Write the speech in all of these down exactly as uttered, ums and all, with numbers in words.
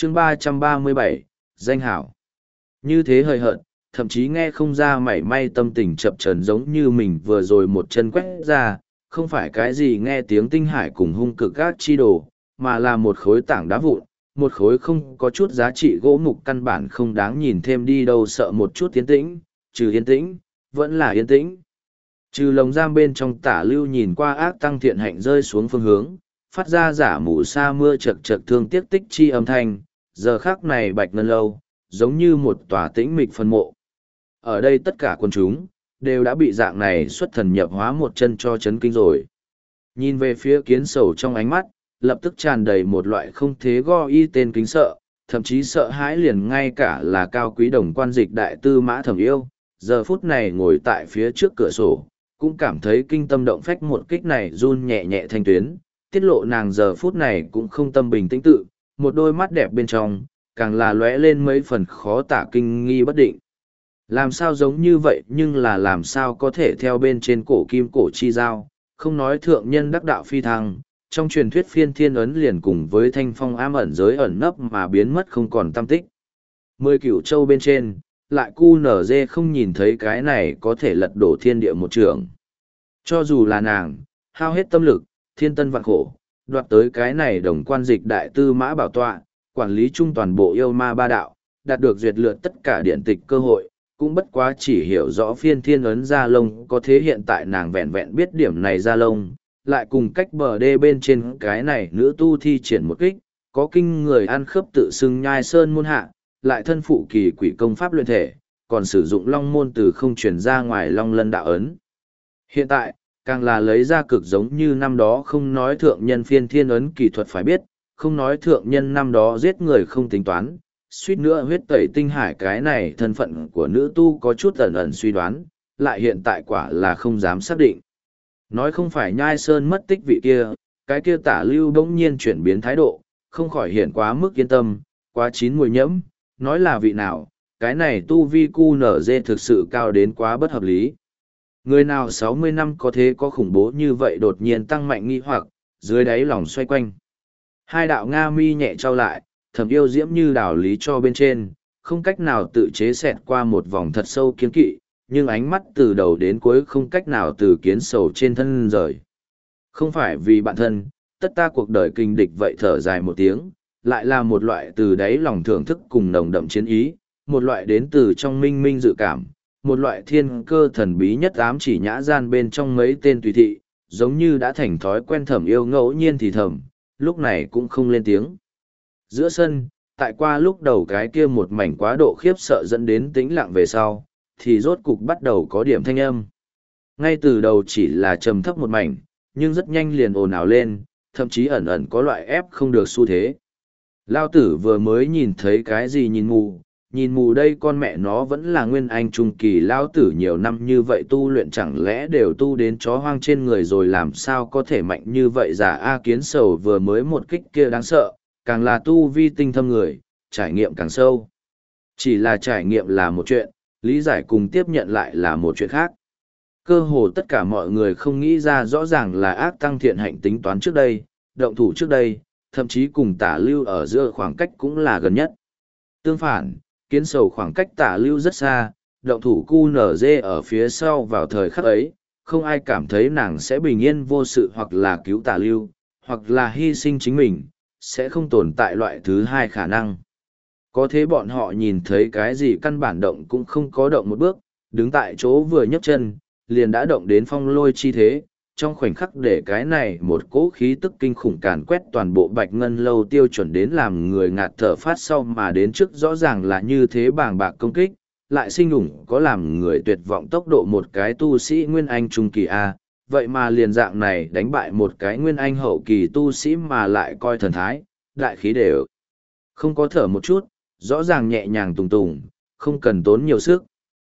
chương ba trăm ba mươi bảy, danh hảo. Như thế hời hợt, thậm chí nghe không ra mảy may tâm tình chập chờn giống như mình vừa rồi một chân quét ra, không phải cái gì nghe tiếng tinh hải cùng hung cực gác chi đồ, mà là một khối tảng đá vụn, một khối không có chút giá trị gỗ mục căn bản không đáng nhìn thêm đi đâu, sợ một chút yên tĩnh, trừ yên tĩnh, vẫn là yên tĩnh. Trừ lồng giam bên trong Tả Lưu nhìn qua ác tăng thiện hạnh rơi xuống phương hướng, phát ra giả mù sa mưa chật chật thương tiếc tích chi âm thanh, giờ khắc này Bạch Ngân Lâu, giống như một tòa tĩnh mịch phân mộ. Ở đây tất cả quân chúng, đều đã bị dạng này xuất thần nhập hóa một chân cho chấn kinh rồi. Nhìn về phía Kiến Sầu trong ánh mắt, lập tức tràn đầy một loại không thế go y tên kính sợ, thậm chí sợ hãi liền ngay cả là cao quý đồng quan dịch đại tư Mã Thẩm Yêu, giờ phút này ngồi tại phía trước cửa sổ, cũng cảm thấy kinh tâm động phách, một kích này run nhẹ nhẹ thanh tuyến, tiết lộ nàng giờ phút này cũng không tâm bình tĩnh tự, một đôi mắt đẹp bên trong, càng là lóe lên mấy phần khó tả kinh nghi bất định. Làm sao giống như vậy nhưng là làm sao có thể theo bên trên cổ kim cổ chi giao, không nói thượng nhân đắc đạo phi thăng, trong truyền thuyết phiên thiên ấn liền cùng với thanh phong ám ẩn giới ẩn nấp mà biến mất không còn tâm tích. Mười cửu châu bên trên, lại cu nở dê không nhìn thấy cái này có thể lật đổ thiên địa một trường. Cho dù là nàng, hao hết tâm lực, thiên tân vạn khổ, đoạt tới cái này đồng quan dịch đại tư mã bảo tọa, quản lý chung toàn bộ yêu ma ba đạo, đạt được duyệt lượt tất cả điện tịch cơ hội, cũng bất quá chỉ hiểu rõ phiên thiên ấn gia lông có thế hiện tại nàng vẹn vẹn biết điểm này gia lông, lại cùng cách bờ đê bên trên cái này nữ tu thi triển một kích, có kinh người ăn khớp tự xưng nhai sơn môn hạ, lại thân phụ kỳ quỷ công pháp luyện thể, còn sử dụng long môn từ không truyền ra ngoài long lân đạo ấn. Hiện tại, càng là lấy ra cực giống như năm đó không nói thượng nhân phiên thiên ấn kỳ thuật phải biết, không nói thượng nhân năm đó giết người không tính toán, suýt nữa huyết tẩy tinh hải cái này thân phận của nữ tu có chút ẩn ẩn suy đoán, lại hiện tại quả là không dám xác định. Nói không phải nhai sơn mất tích vị kia, cái kia Tả Lưu bỗng nhiên chuyển biến thái độ, không khỏi hiện quá mức yên tâm, quá chín mùi nhẫm, nói là vị nào, cái này tu vi cu nở dê thực sự cao đến quá bất hợp lý. Người nào sáu mươi năm có thế có khủng bố như vậy đột nhiên tăng mạnh nghi hoặc, dưới đáy lòng xoay quanh. Hai đạo Nga mi nhẹ trao lại, Thẩm Yêu diễm như đảo lý cho bên trên, không cách nào tự chế xẹt qua một vòng thật sâu kiến kỵ, nhưng ánh mắt từ đầu đến cuối không cách nào từ Kiến Sầu trên thân rời. Không phải vì bạn thân, tất ta cuộc đời kinh địch vậy thở dài một tiếng, lại là một loại từ đáy lòng thưởng thức cùng nồng đậm chiến ý, một loại đến từ trong minh minh dự cảm, một loại thiên cơ thần bí nhất ám chỉ nhã gian bên trong mấy tên tùy thị, giống như đã thành thói quen Thẩm Yêu ngẫu nhiên thì thầm, lúc này cũng không lên tiếng. Giữa sân, tại qua lúc đầu cái kia một mảnh quá độ khiếp sợ dẫn đến tĩnh lặng về sau, thì rốt cục bắt đầu có điểm thanh âm. Ngay từ đầu chỉ là trầm thấp một mảnh, nhưng rất nhanh liền ồn ào lên, thậm chí ẩn ẩn có loại ép không được xu thế. Lao tử vừa mới nhìn thấy cái gì nhìn mù, nhìn mù đây con mẹ nó vẫn là nguyên anh trung kỳ. Lao tử nhiều năm như vậy tu luyện chẳng lẽ đều tu đến chó hoang trên người rồi, làm sao có thể mạnh như vậy. Giả A Kiến Sầu vừa mới một kích kia đáng sợ, càng là tu vi tinh thâm người, trải nghiệm càng sâu. Chỉ là trải nghiệm là một chuyện, lý giải cùng tiếp nhận lại là một chuyện khác. Cơ hồ tất cả mọi người không nghĩ ra rõ ràng là ác tăng thiện hạnh tính toán trước đây, động thủ trước đây, thậm chí cùng Tả Lưu ở giữa khoảng cách cũng là gần nhất. Tương phản, Kiến Sầu khoảng cách Tả Lưu rất xa, động thủ cu nở dê ở phía sau vào thời khắc ấy, không ai cảm thấy nàng sẽ bình yên vô sự hoặc là cứu Tả Lưu, hoặc là hy sinh chính mình, sẽ không tồn tại loại thứ hai khả năng. Có thế bọn họ nhìn thấy cái gì căn bản động cũng không có động một bước, đứng tại chỗ vừa nhấc chân, liền đã động đến phong lôi chi thế, trong khoảnh khắc để cái này một cỗ khí tức kinh khủng càn quét toàn bộ Bạch Ngân Lâu tiêu chuẩn đến làm người ngạt thở phát sau mà đến trước rõ ràng là như thế bàng bạc công kích, lại sinh ủng có làm người tuyệt vọng tốc độ một cái tu sĩ Nguyên Anh Trung Kỳ A, vậy mà liền dạng này đánh bại một cái Nguyên Anh Hậu Kỳ tu sĩ mà lại coi thần thái, đại khí đều không có thở một chút, rõ ràng nhẹ nhàng tùng tùng, không cần tốn nhiều sức.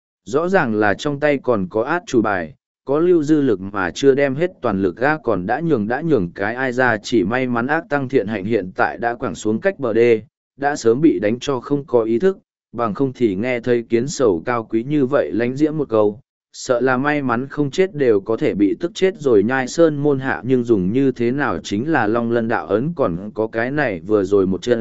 Rõ ràng là trong tay còn có át chủ bài, có lưu dư lực mà chưa đem hết toàn lực ra, còn đã nhường đã nhường cái ai ra, chỉ may mắn ác tăng thiện hạnh hiện tại đã quẳng xuống cách bờ đê, đã sớm bị đánh cho không có ý thức, bằng không thì nghe thấy Kiến Sầu cao quý như vậy lánh diễm một câu, sợ là may mắn không chết đều có thể bị tức chết rồi nhai sơn môn hạ, nhưng dùng như thế nào chính là long lân đạo ấn còn có cái này vừa rồi một chân,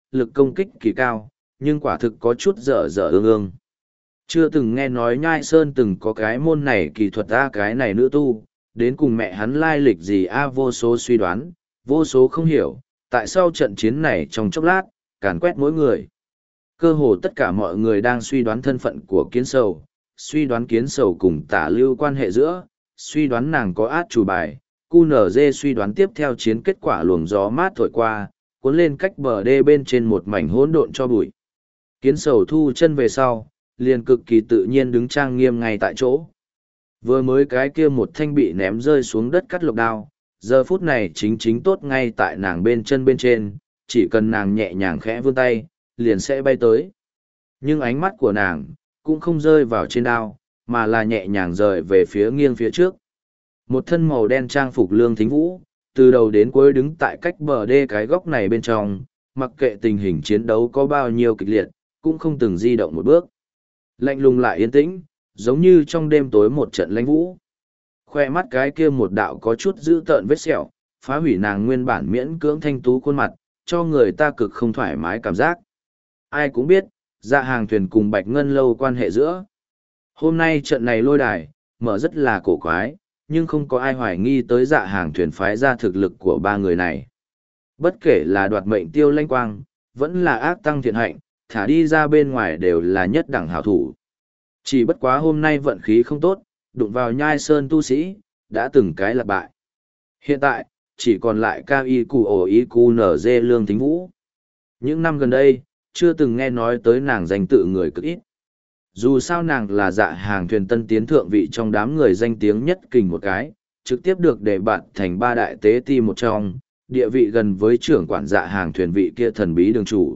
lực công kích kỳ cao, nhưng quả thực có chút dở dở ương ương. Chưa từng nghe nói Nhai Sơn từng có cái môn này kỳ thuật a cái này nữ tu, đến cùng mẹ hắn lai lịch gì a vô số suy đoán, vô số không hiểu, tại sao trận chiến này trong chốc lát, càn quét mỗi người. Cơ hồ tất cả mọi người đang suy đoán thân phận của kiến sầu, suy đoán kiến sầu cùng tả lưu quan hệ giữa, suy đoán nàng có át chủ bài, cu nở dê suy đoán tiếp theo chiến kết quả luồng gió mát thổi qua, cuốn lên cách bờ đê bên trên một mảnh hỗn độn cho bụi. Kiến sầu thu chân về sau, liền cực kỳ tự nhiên đứng trang nghiêm ngay tại chỗ. Vừa mới cái kia một thanh bị ném rơi xuống đất cắt lục đao, giờ phút này chính chính tốt ngay tại nàng bên chân bên trên, chỉ cần nàng nhẹ nhàng khẽ vươn tay, liền sẽ bay tới. Nhưng ánh mắt của nàng, cũng không rơi vào trên đao, mà là nhẹ nhàng rời về phía nghiêng phía trước. Một thân màu đen trang phục Lương Thính Vũ, từ đầu đến cuối đứng tại cách bờ đê cái góc này bên trong, mặc kệ tình hình chiến đấu có bao nhiêu kịch liệt, cũng không từng di động một bước. Lạnh lùng lại yên tĩnh, giống như trong đêm tối một trận lãnh vũ. Khoe mắt cái kia một đạo có chút dữ tợn vết sẹo, phá hủy nàng nguyên bản miễn cưỡng thanh tú khuôn mặt, cho người ta cực không thoải mái cảm giác. Ai cũng biết, Dạ Hàng Thuyền cùng Bạch Ngân Lâu quan hệ giữa. Hôm nay trận này lôi đài, mở rất là cổ quái, nhưng không có ai hoài nghi tới Dạ Hàng Thuyền phái ra thực lực của ba người này. Bất kể là đoạt mệnh Tiêu Lanh Quang, vẫn là ác tăng thiện hạnh, thả đi ra bên ngoài đều là nhất đẳng hảo thủ. Chỉ bất quá hôm nay vận khí không tốt, đụng vào Nhai Sơn tu sĩ, đã từng cái lạc bại. Hiện tại, chỉ còn lại cao y cụ ổ y cụ nở dê Lương Thính Vũ. Những năm gần đây, chưa từng nghe nói tới nàng danh tự người cực ít. Dù sao nàng là Dạ Hàng Thuyền tân tiến thượng vị trong đám người danh tiếng nhất kình một cái, trực tiếp được đề bạt thành ba đại tế ti một trong, địa vị gần với trưởng quản Dạ Hàng Thuyền vị kia thần bí đường chủ.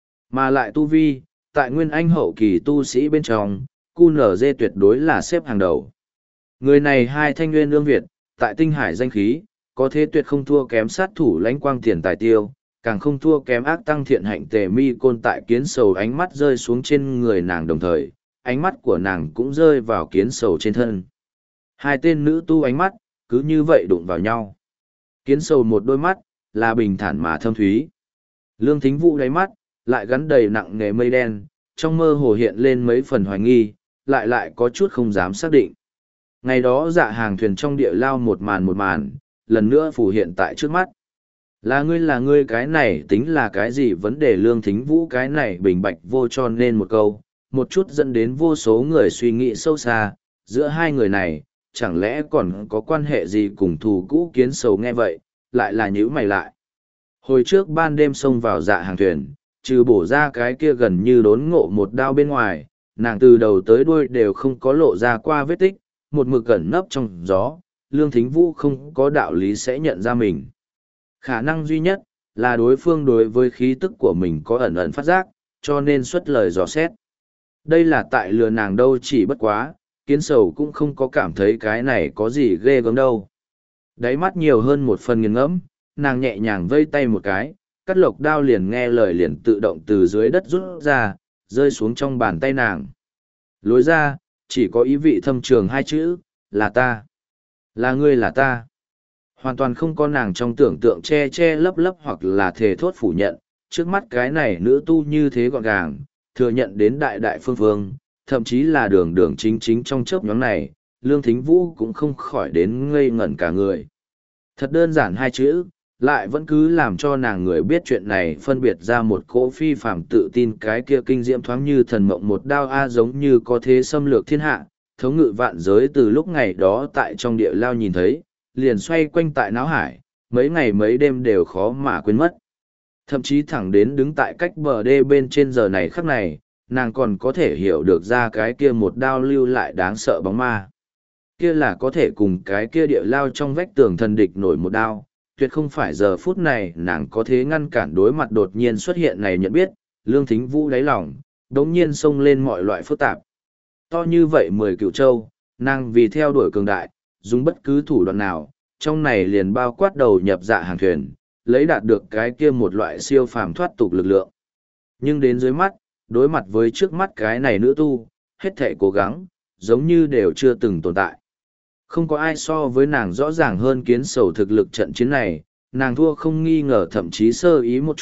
Mà lại tu vi, tại nguyên anh hậu kỳ tu sĩ bên trong, cu nở dê tuyệt đối là xếp hàng đầu. Người này hai thanh nguyên lương Việt, tại tinh hải danh khí, có thế tuyệt không thua kém sát thủ lãnh quang tiền tài tiêu, càng không thua kém ác tăng thiện hạnh tề mi côn tại kiến sầu ánh mắt rơi xuống trên người nàng đồng thời, ánh mắt của nàng cũng rơi vào kiến sầu trên thân. Hai tên nữ tu ánh mắt, cứ như vậy đụng vào nhau. Kiến sầu một đôi mắt, là bình thản mà thâm thúy. Lương Thính Vũ đáy mắt, lại gắn đầy nặng nề mây đen, trong mơ hồ hiện lên mấy phần hoài nghi, lại lại có chút không dám xác định. Ngày đó Dạ Hàng Thuyền trong địa lao một màn một màn, lần nữa phủ hiện tại trước mắt. Là ngươi là ngươi cái này tính là cái gì vấn đề Lương Thính Vũ cái này bình bạch vô cho nên một câu, một chút dẫn đến vô số người suy nghĩ sâu xa, giữa hai người này, chẳng lẽ còn có quan hệ gì cùng thù cũ kiến sầu nghe vậy, lại là nhíu mày lại. Hồi trước ban đêm xông vào Dạ Hàng Thuyền, trừ bổ ra cái kia gần như đốn ngộ một đao bên ngoài, nàng từ đầu tới đuôi đều không có lộ ra qua vết tích, một mực cẩn nấp trong gió, Lương Thính Vũ không có đạo lý sẽ nhận ra mình. Khả năng duy nhất là đối phương đối với khí tức của mình có ẩn ẩn phát giác, cho nên xuất lời dò xét. Đây là tại lừa nàng đâu chỉ bất quá, kiến sầu cũng không có cảm thấy cái này có gì ghê gớm đâu. Đáy mắt nhiều hơn một phần nghiền ngẫm, nàng nhẹ nhàng vây tay một cái, cắt lộc đao liền nghe lời liền tự động từ dưới đất rút ra, rơi xuống trong bàn tay nàng. Lối ra, chỉ có ý vị thâm trường hai chữ, là ta. Là ngươi là ta. Hoàn toàn không có nàng trong tưởng tượng che che lấp lấp hoặc là thề thốt phủ nhận, trước mắt cái này nữ tu như thế gọn gàng, thừa nhận đến đại đại phương phương, thậm chí là đường đường chính chính trong chớp nhóm này, Lương Thính Vũ cũng không khỏi đến ngây ngẩn cả người. Thật đơn giản hai chữ, lại vẫn cứ làm cho nàng người biết chuyện này phân biệt ra một cỗ phi phàm tự tin cái kia kinh diễm thoáng như thần mộng một đao a giống như có thế xâm lược thiên hạ, thống ngự vạn giới từ lúc ngày đó tại trong địa lao nhìn thấy, liền xoay quanh tại não hải, mấy ngày mấy đêm đều khó mà quên mất. Thậm chí thẳng đến đứng tại cách bờ đê bên trên giờ này khắc này, nàng còn có thể hiểu được ra cái kia một đao lưu lại đáng sợ bóng ma. Kia là có thể cùng cái kia địa lao trong vách tường thần địch nổi một đao, tuyệt không phải giờ phút này nàng có thế ngăn cản đối mặt đột nhiên xuất hiện này nhận biết, Lương Thính Vũ đáy lòng, đống nhiên xông lên mọi loại phức tạp. To như vậy mười cựu châu, nàng vì theo đuổi cường đại, dùng bất cứ thủ đoạn nào, trong này liền bao quát đầu nhập Dạ Hàng Thuyền, lấy đạt được cái kia một loại siêu phàm thoát tục lực lượng. Nhưng đến dưới mắt, đối mặt với trước mắt cái này nữ tu, hết thảy cố gắng, giống như đều chưa từng tồn tại. Không có ai so với nàng rõ ràng hơn kiến sầu thực lực trận chiến này, nàng thua không nghi ngờ thậm chí sơ ý một chút,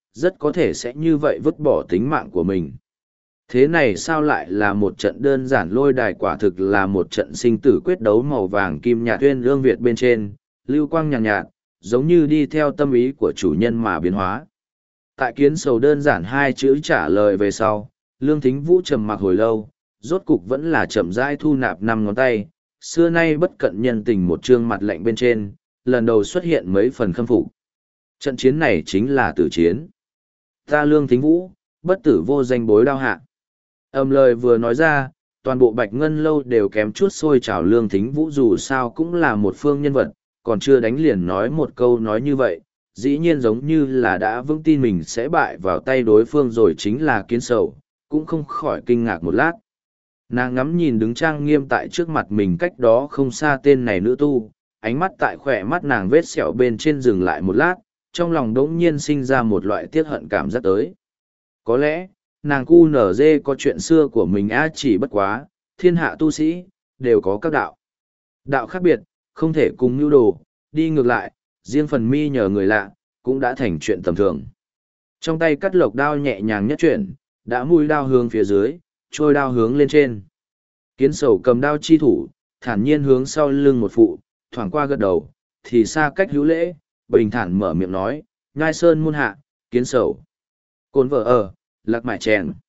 rất có thể sẽ như vậy vứt bỏ tính mạng của mình. Thế này sao lại là một trận đơn giản lôi đài, quả thực là một trận sinh tử quyết đấu màu vàng kim nhạt tuyên lương Việt bên trên, lưu quang nhàn nhạt, nhạt, giống như đi theo tâm ý của chủ nhân mà biến hóa. Tại kiến sầu đơn giản hai chữ trả lời về sau, Lương Thính Vũ trầm mặc hồi lâu, rốt cục vẫn là chậm rãi thu nạp năm ngón tay, xưa nay bất cận nhân tình một trương mặt lạnh bên trên, lần đầu xuất hiện mấy phần khâm phục. Trận chiến này chính là tử chiến. Ta Lương Thính Vũ, bất tử vô danh bối đao hạ. Âm lời vừa nói ra, toàn bộ Bạch Ngân Lâu đều kém chút sôi trào. Lương Thính Vũ dù sao cũng là một phương nhân vật, còn chưa đánh liền nói một câu nói như vậy, dĩ nhiên giống như là đã vững tin mình sẽ bại vào tay đối phương rồi, chính là kiến sầu, cũng không khỏi kinh ngạc một lát. Nàng ngắm nhìn đứng trang nghiêm tại trước mặt mình cách đó không xa tên này nữ tu, ánh mắt tại khỏe mắt nàng vết sẹo bên trên dừng lại một lát, trong lòng đống nhiên sinh ra một loại tiếc hận cảm giác tới. Có lẽ, nàng cu nở dê có chuyện xưa của mình á, chỉ bất quá, thiên hạ tu sĩ, đều có các đạo. Đạo khác biệt, không thể cùng nhu đồ, đi ngược lại, riêng phần mi nhờ người lạ, cũng đã thành chuyện tầm thường. Trong tay cắt lộc đao nhẹ nhàng nhất chuyển, đã mũi đao hướng phía dưới, trôi đao hướng lên trên. Kiến sầu cầm đao chi thủ, thản nhiên hướng sau lưng một phụ, thoảng qua gật đầu, thì xa cách hữu lễ, bình thản mở miệng nói, nhai sơn muôn hạ, kiến sầu. Cồn vợ ở, lạc mại chèn.